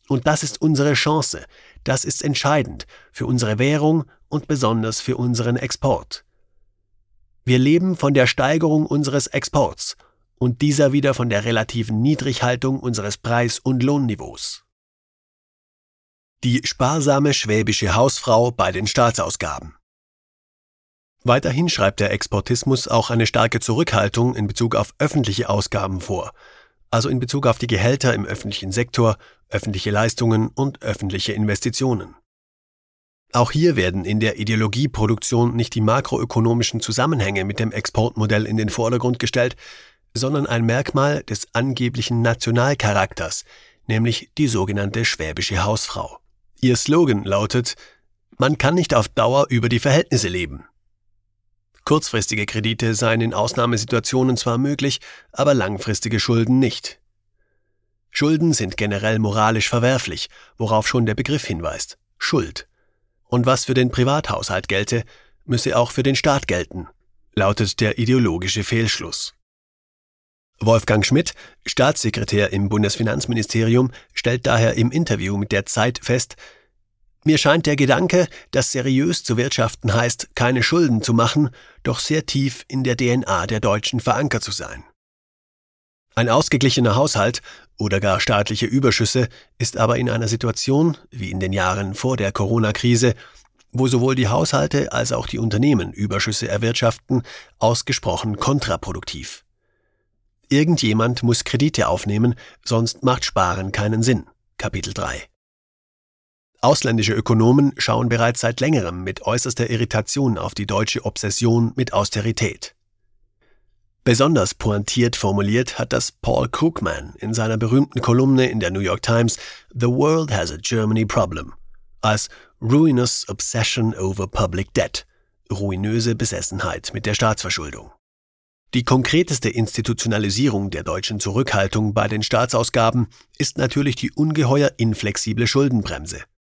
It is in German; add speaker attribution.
Speaker 1: Und das ist unsere Chance. Das ist entscheidend für unsere Währung und besonders für unseren Export. Wir leben von der Steigerung unseres Exports und dieser wieder von der relativen Niedrighaltung unseres Preis- und Lohnniveaus. Die sparsame schwäbische Hausfrau bei den Staatsausgaben. Weiterhin schreibt der Exportismus auch eine starke Zurückhaltung in Bezug auf öffentliche Ausgaben vor, also in Bezug auf die Gehälter im öffentlichen Sektor, öffentliche Leistungen und öffentliche Investitionen. Auch hier werden in der Ideologieproduktion nicht die makroökonomischen Zusammenhänge mit dem Exportmodell in den Vordergrund gestellt, sondern ein Merkmal des angeblichen Nationalcharakters, nämlich die sogenannte schwäbische Hausfrau. Ihr Slogan lautet: Man kann nicht auf Dauer über die Verhältnisse leben. Kurzfristige Kredite seien in Ausnahmesituationen zwar möglich, aber langfristige Schulden nicht. Schulden sind generell moralisch verwerflich, worauf schon der Begriff hinweist: Schuld. Und was für den Privathaushalt gelte, müsse auch für den Staat gelten, lautet der ideologische Fehlschluss. Wolfgang Schmidt, Staatssekretär im Bundesfinanzministerium, stellt daher im Interview mit der Zeit fest: Mir scheint der Gedanke, dass seriös zu wirtschaften heißt, keine Schulden zu machen, doch sehr tief in der DNA der Deutschen verankert zu sein. Ein ausgeglichener Haushalt oder gar staatliche Überschüsse ist aber in einer Situation, wie in den Jahren vor der Corona-Krise, wo sowohl die Haushalte als auch die Unternehmen Überschüsse erwirtschaften, ausgesprochen kontraproduktiv. Irgendjemand muss Kredite aufnehmen, sonst macht Sparen keinen Sinn. Kapitel 3. Ausländische Ökonomen schauen bereits seit längerem mit äußerster Irritation auf die deutsche Obsession mit Austerität. Besonders pointiert formuliert hat das Paul Krugman in seiner berühmten Kolumne in der New York Times The World has a Germany Problem als Ruinous Obsession over Public Debt, ruinöse Besessenheit mit der Staatsverschuldung. Die konkreteste Institutionalisierung der deutschen Zurückhaltung bei den Staatsausgaben ist natürlich die ungeheuer inflexible Schuldenbremse.